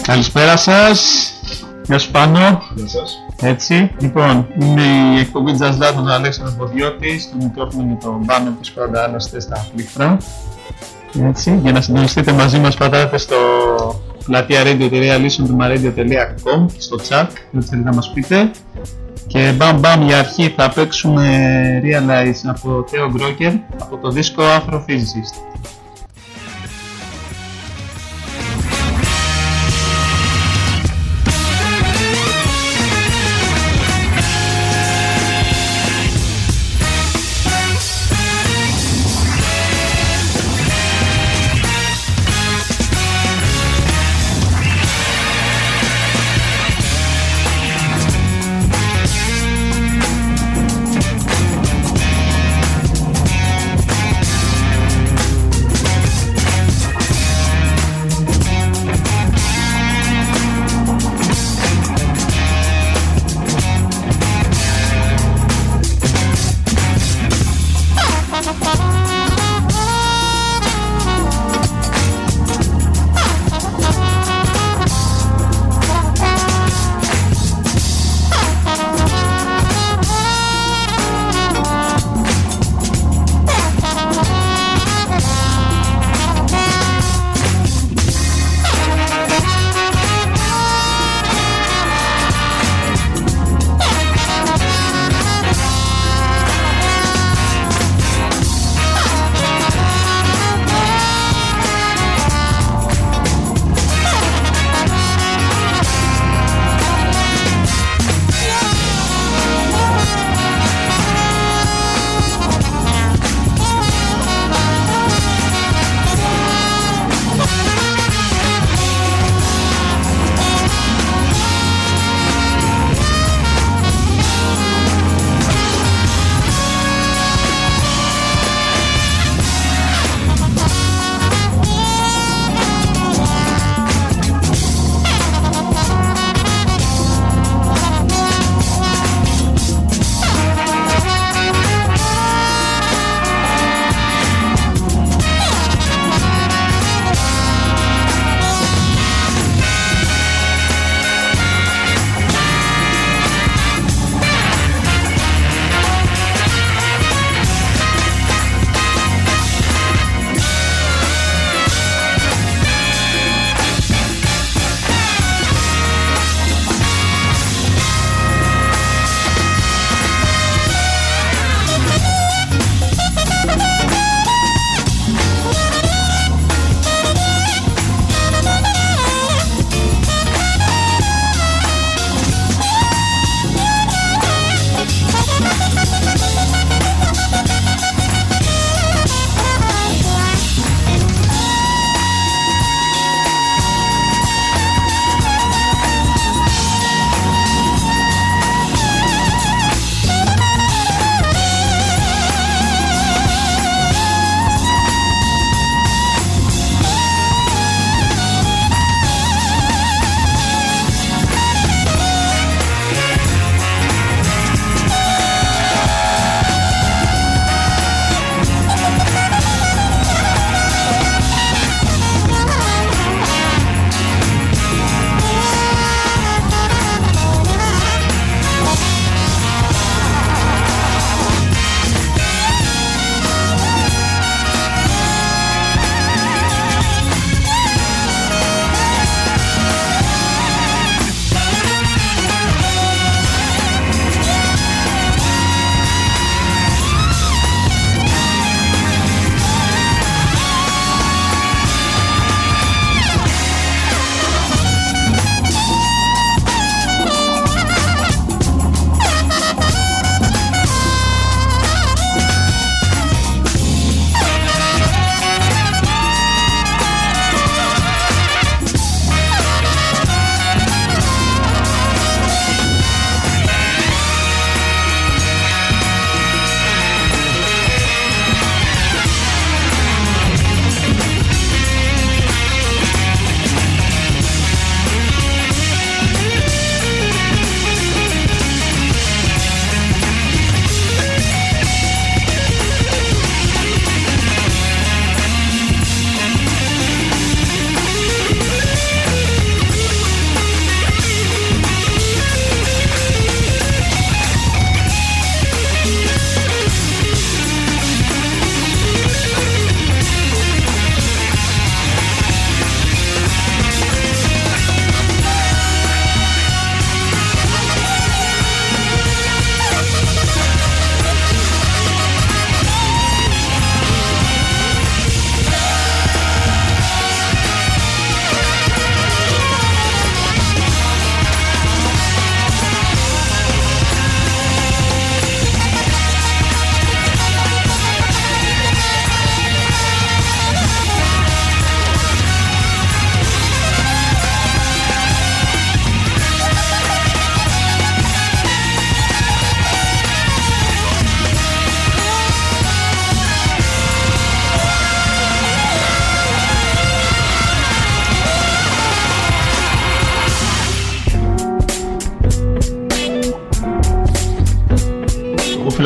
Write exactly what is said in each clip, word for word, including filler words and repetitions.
Καλησπέρα σας. Γεια σου Πάνο. Γεια σας. Έτσι, λοιπόν, είναι η εκπομπή Just Lab του Αλέξανδρος Ποδιώτης, στο μικρόφωνο με τον Πάνο που πάντα άλλωστε στα πλήκτρα. Έτσι, για να συντονιστείτε μαζί μας πατάτε στο πλατεία radio τελεία listen to my radio τελεία com και στο chat, δεν θέλετε να μας πείτε. Και μπαμ μπαμ για αρχή θα παίξουμε Realize από Theo Groker από το δίσκο Afrophysicist.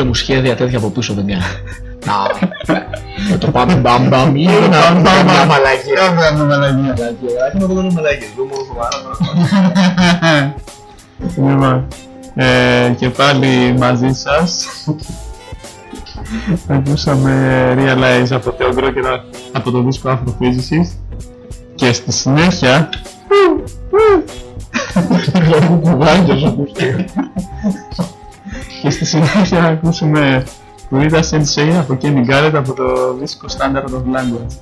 φίλο μου σχέδια τέτοια από πίσω δεν κάνει. Να το πάμε μπαμπαμ ή να πάμε μια μαλακία. Κάμε μαλακία. Έχουμε εδώ μόνο μαλακίες, δεν μόνο σοβαρά. Λοιπόν, ε, και πάλι μαζί σας ακούσαμε Realize από Θεόγκρο και από το δίσκο Afrophysicist και στη συνέχεια και στη συνέχεια ακούσαμε Kurita Sensei από Kenny Garrett από το δίσκο Standard of Language.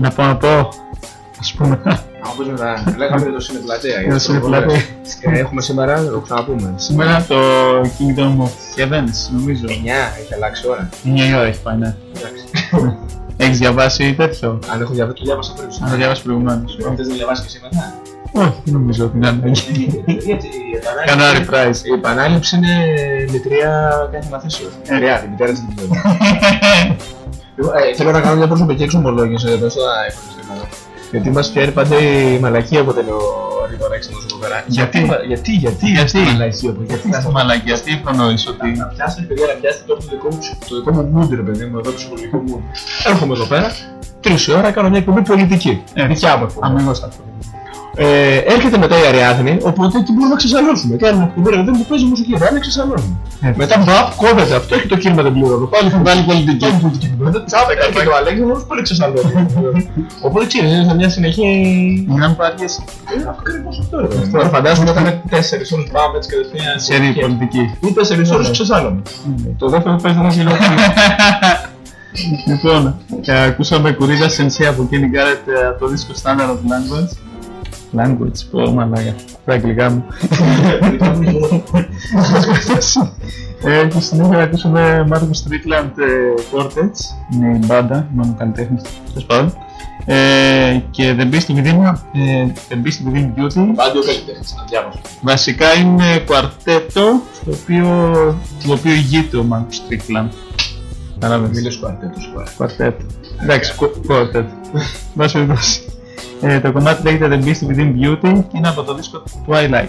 Να πω, να πω. Ας πούμε. Όπως μετά, λέγαμε το Συνεπλατεία. Το Συνεπλατεία. Έχουμε σήμερα, το ξαναπούμε. Σήμερα το Kingdom of Heavens, νομίζω. εννιά, έχει αλλάξει ώρα. εννιά η ώρα έχει πάει, ναι. Εντάξει. Έχεις διαβάσει τέτοιο? Αν έχω διαβάσει, το διάβασα πριν. Αν το διάβασα προηγουμένως. Θες να διαβάσεις και εσύ μετά? Όχι, δεν νομίζω ότι είναι ανάγκη. Κάνω reprise. Η επανάληψη είναι μητρία κάθε μαθήσεως. Ρεά, τη μητέρα της δεν Θέλω να κάνω μια προσωπική εξομολόγηση εδώ στα υπολογιστήματα. Γιατί μας φτιάχνει πάντα η μαλακία που λέω ρητορά έξινος εδώ πέρα. Γιατί, γιατί, γιατί, γιατί, μαλακία που γιατί γιατί μαλακία, τι προνοείς ότι... Να πιάσετε παιδιά, να πιάσετε τώρα το δικό μου, το δικό μου mood ρε παιδί μου, εδώ το ψυχολογικό mood. Έρχομαι εδώ πέρα, τρεις ώρα, κάνω μια εκπομπή πολιτική. Δικιά μου εκπομπή. Αμέσως αυτό. Ε, έρχεται μετά η Αριάδνη, οπότε εκεί μπορούμε να ξεσαλώσουμε. Κάνουμε εκπομπή, ρε παιδί μου, παίζει μουσική, δεν ξεσαλώσουμε. Μετά μπαπ, κόβεται αυτό, έχει το κίνημα δεν πληρώνω. Πάλι θα βγάλει πολιτική. Πάλι πολιτική. Τσάπε, και το Αλέξανδρος πάλι ξεσαλώνει. Οπότε ξέρεις, είναι σε μια συνεχή. Μην πάρεις. Ακριβώς αυτό ρε παιδί μου. Φαντάζομαι ότι ήταν τέσσερις ώρες μπαμ έτσι κατευθείαν. Σερή πολιτική. Ή τέσσερις ώρες ξεσάλωμε. Το δεύτερο παίζει να γελάει. Λοιπόν, ακούσαμε κουρίδα Sensei από Kenny Garrett από το δίσκο Standard of Language. Language, πω μαλάκα, τα αγγλικά μου. Και συνέχεια ακούσαμε Marcus Strickland Quartets, είναι η μπάντα, μόνο καλλιτέχνης, τέλος πάντων. Και The Beast Within, The Beast Within Beauty. Πάντιο καλλιτέχνης, να διάβασω. Βασικά είναι κουαρτέτο, το οποίο ηγείται ο Marcus Strickland. Μίλες κουαρτέτο, κουαρτέτο. Εντάξει, κουαρτέτο. Βάση περιπτώσει. Ε, το κομμάτι λέγεται The Beast Within Beauty και είναι από το δίσκο Twilight.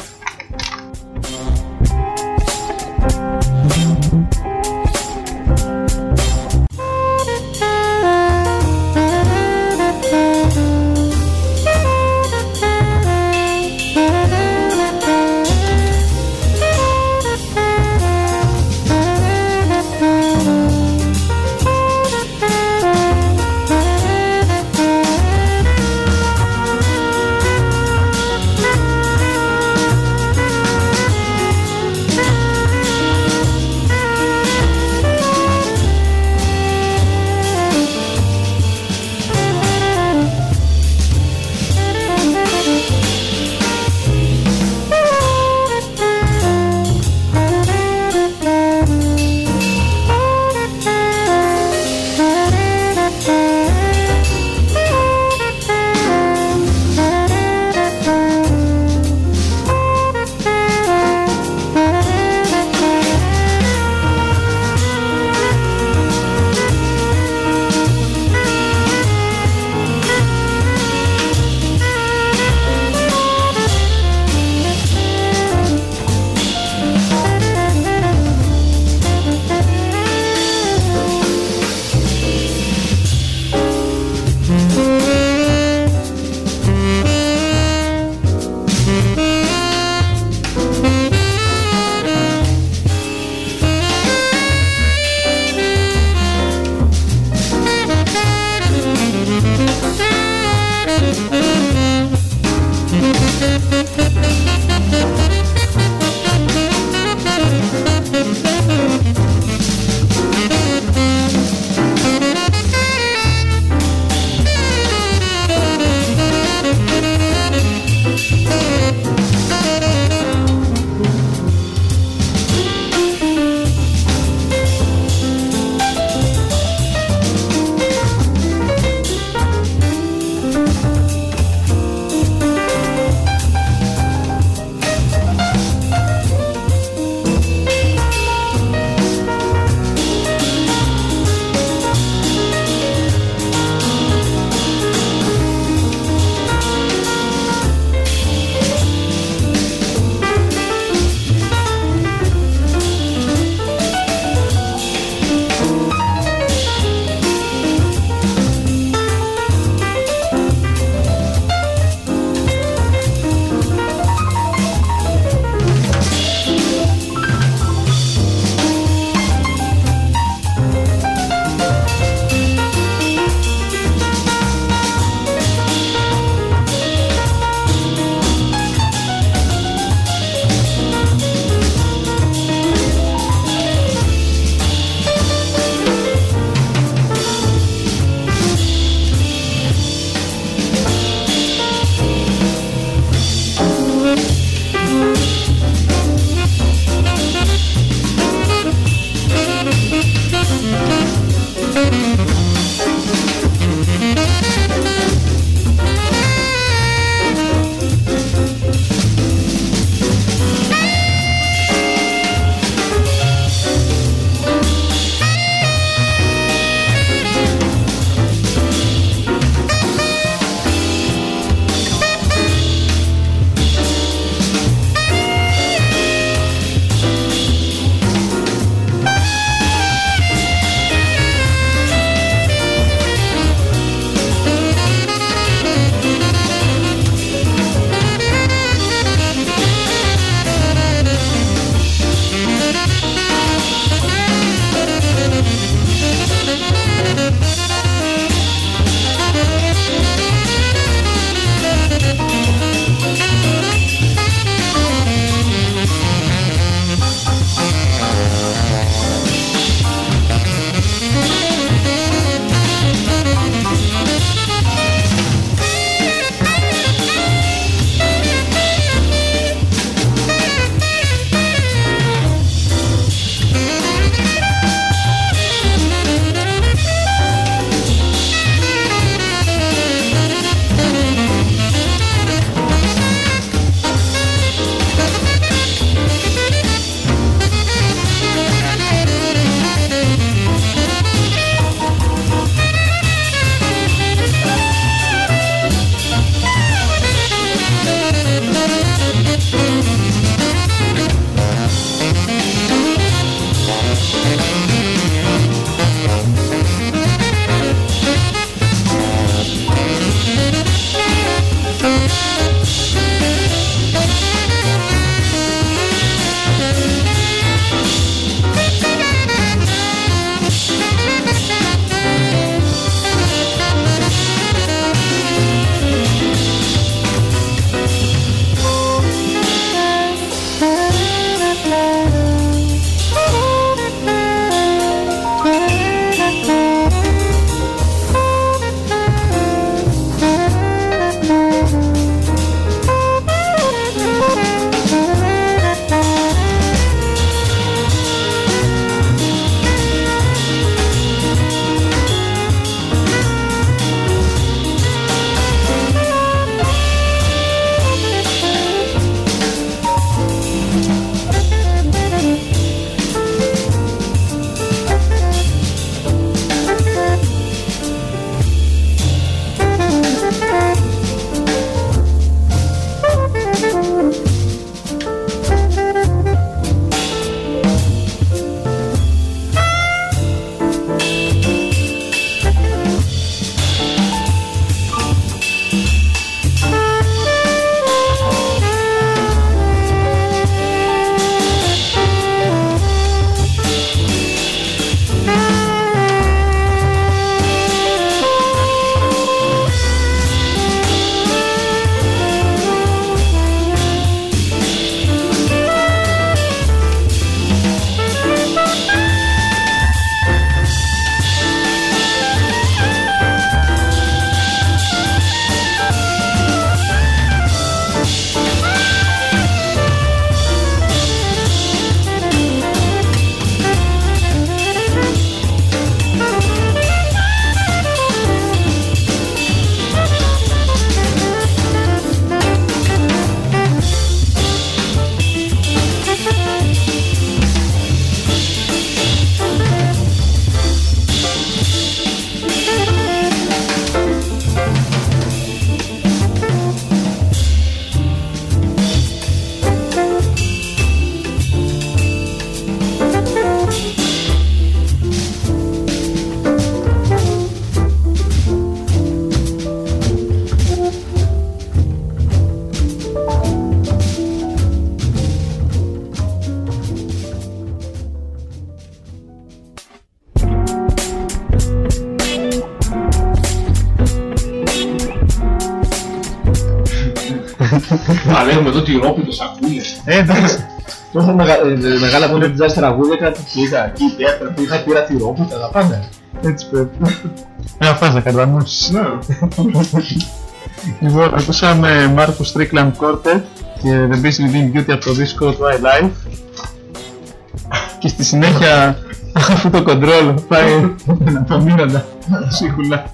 Παλεύουμε εδώ τυρόπιτο, σακούλες. Ε, εντάξει. Τόσο μεγάλα που είναι jazz τραγούδια, κάτι που είχα εκεί πέρα, που είχα πήρα τυρόπιτα, τα πάντα. Έτσι πρέπει. Μια φάζα κατανόησης. Ναι. Λοιπόν, ακούσαμε Marcus Strickland Quartet και The Beast Within Beauty από το δίσκο Twilight. Και στη συνέχεια, αφού το control πάει να μήνοντα σίγουρα.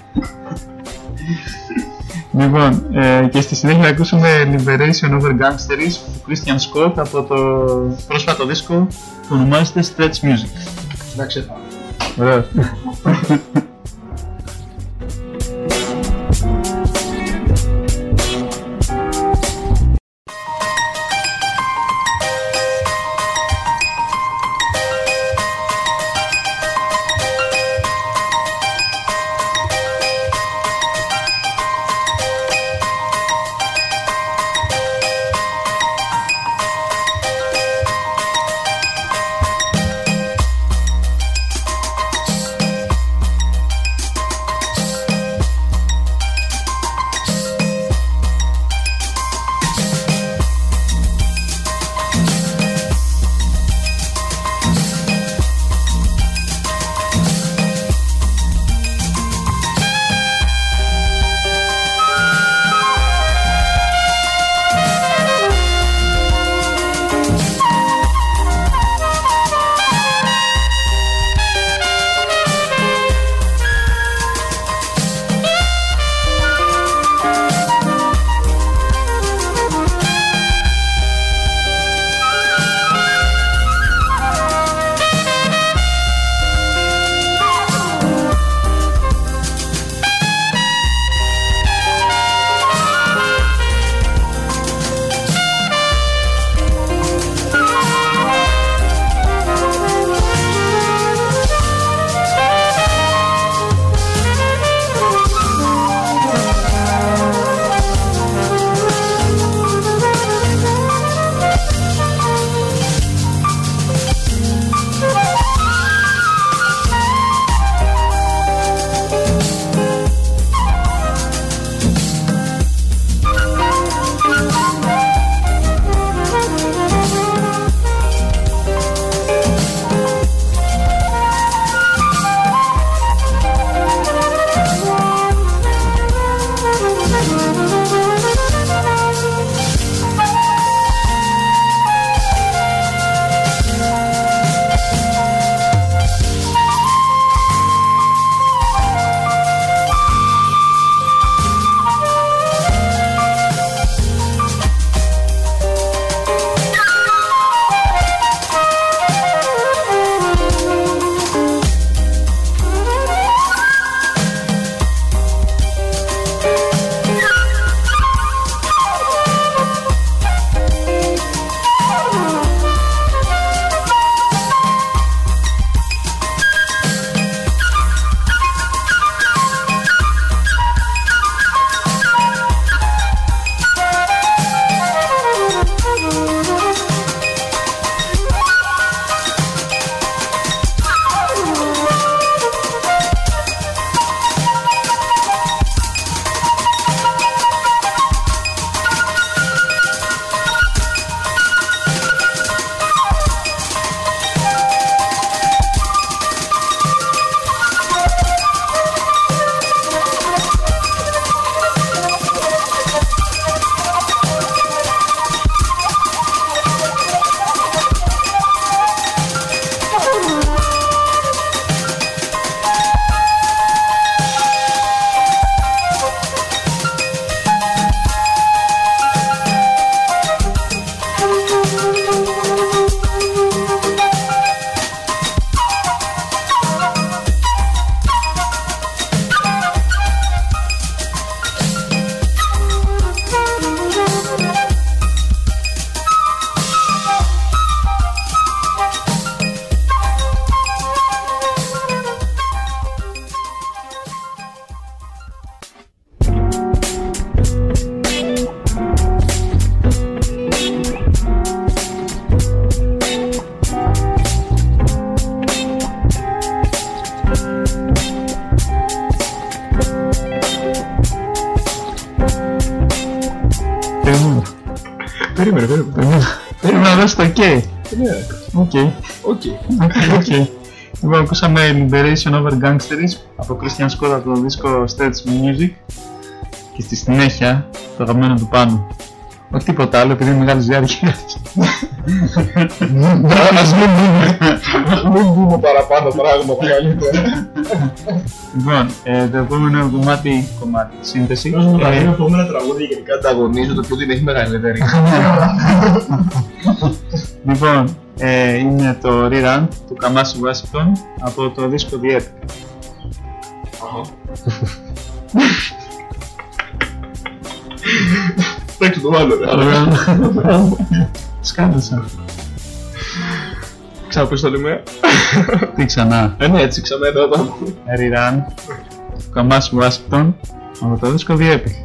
Λοιπόν, ε, και στη συνέχεια ακούσουμε Liberation Over Gangsters του Christian Scott από το πρόσφατο δίσκο που ονομάζεται Stretch Music. Εντάξει, Ωραίο. οκ. Ναι. Οκ. Οκ. Οκ. Λοιπόν, ακούσαμε Liberation Over Gangsters από Christian Scott από το δίσκο Stage Music και στη συνέχεια το αγαπημένο του Πάνου. Όχι τίποτα άλλο, επειδή είναι μεγάλης διάρκειας. Ας μην δούμε. Μην δούμε παραπάνω πράγματα καλύτερα. Λοιπόν, ε, το επόμενο κομμάτι, κομμάτι, σύνθεση. Τα δύο επόμενα τραγούδια γενικά ανταγωνίζονται το ποιο την έχει μεγαλύτερη. Λοιπόν, ε, είναι το Rerun του Kamasi Washington από το δίσκο The Epic. Εντάξει, το βάλω ρε. Σκάνδασα. Ξαναπες το λέμε. Τι ξανά. Ε, ναι, έτσι ξανά εδώ το ακούω. Rerun του Kamasi Washington από το δίσκο The Epic.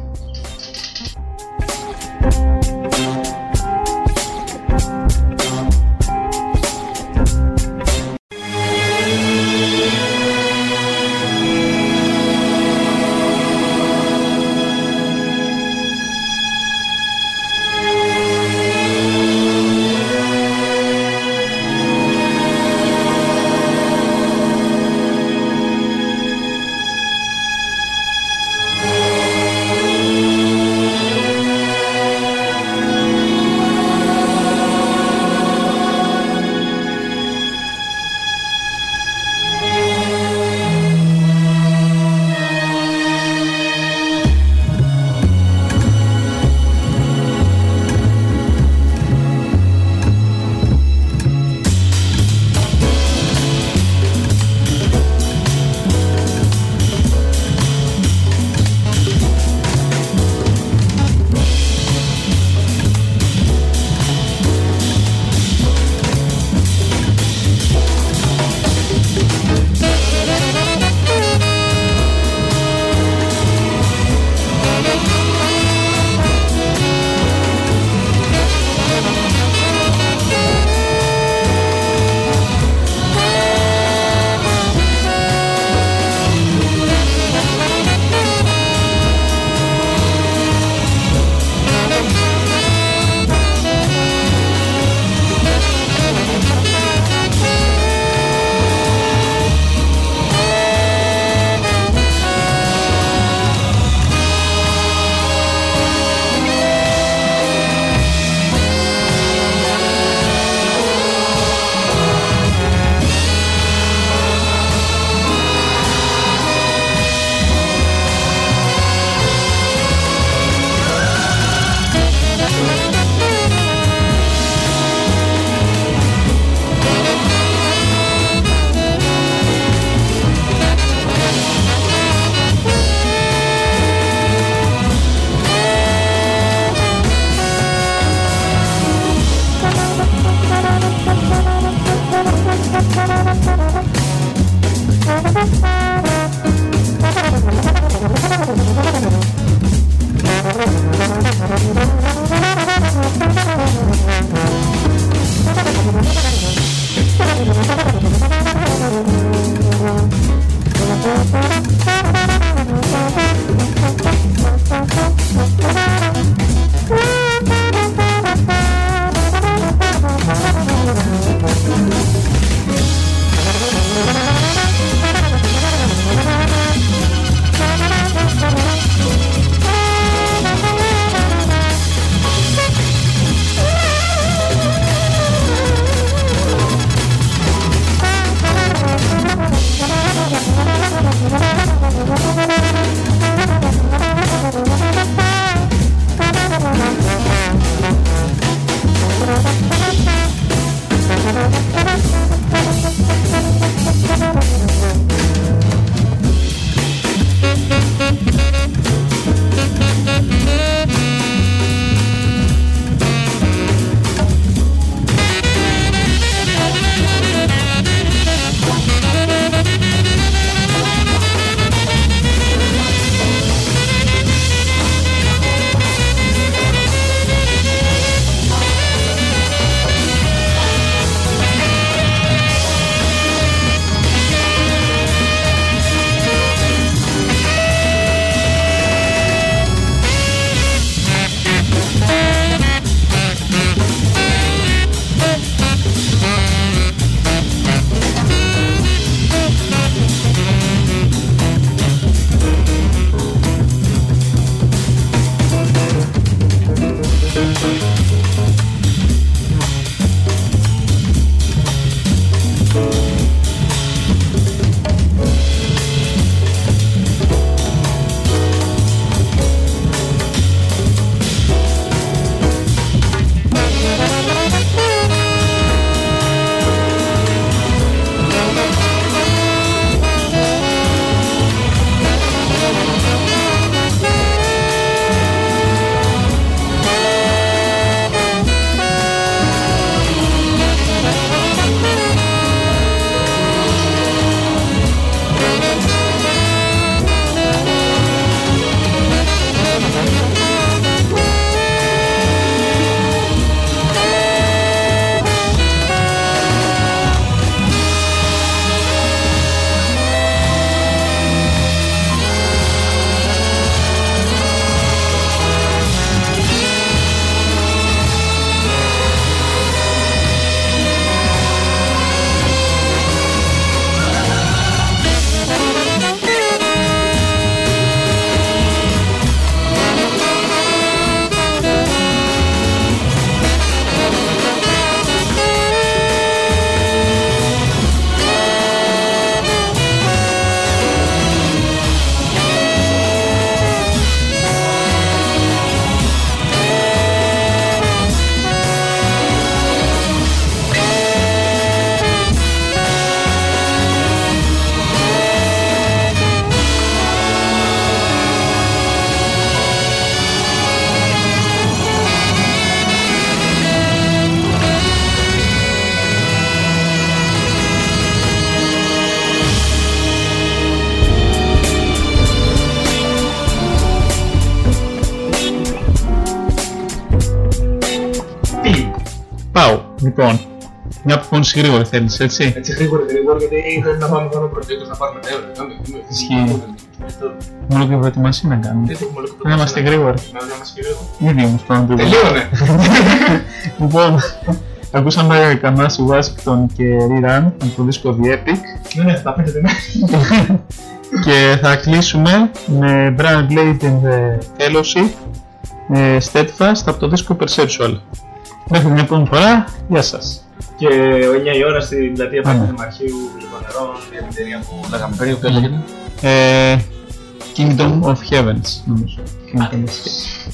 Λοιπόν, μια αποφώνηση γρήγορη θέλεις, έτσι. Έτσι γρήγορα γρήγορα, γιατί πρέπει να πάμε πάνω πρωτεύοντας να πάρουμε τα ευρώ. Ισχύει. Μόνο και προετοιμασία να κάνουμε. Δεν έχουμε όλο Να είμαστε γρήγοροι. Να είμαστε γρήγοροι. Ήδη όμως πάμε γρήγορα. Τελείωνε! Λοιπόν, ακούσαμε Kamasi Washington και Rerun από το δίσκο The Epic. Ναι, τα πείτε δεν είναι. Και θα κλείσουμε με Brian Blade and the Fellowship, Steadfast από το δίσκο Perceptual. Μέχρι μια επόμενη φορά, γεια σας. Και εννιά η ώρα στην πλατεία Πανεπιστημίου Λιβανερών, για την ταινία που λέγαμε πριν, ποιος λέγεται? Kingdom of Heavens, νομίζω. Kingdom of Heavens.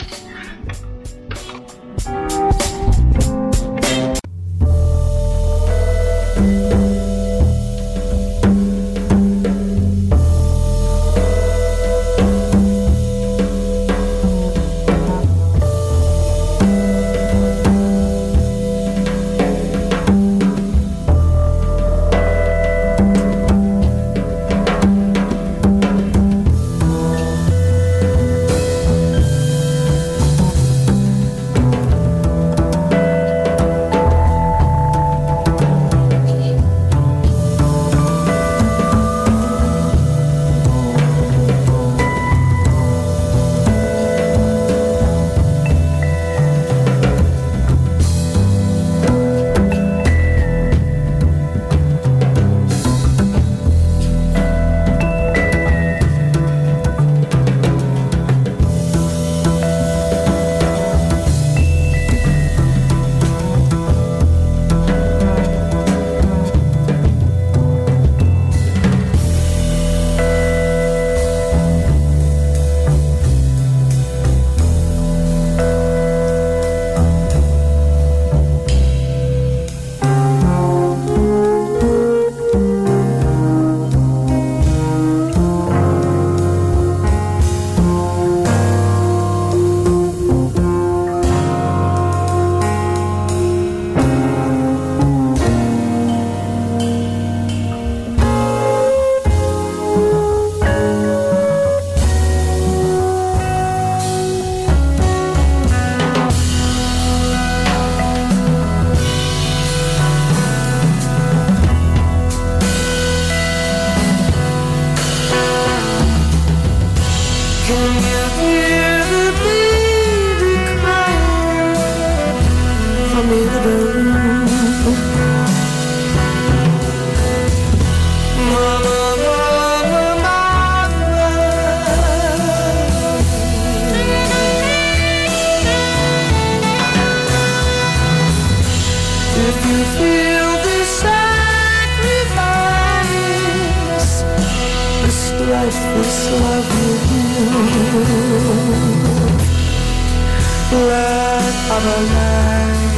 This love with you, blood of a life.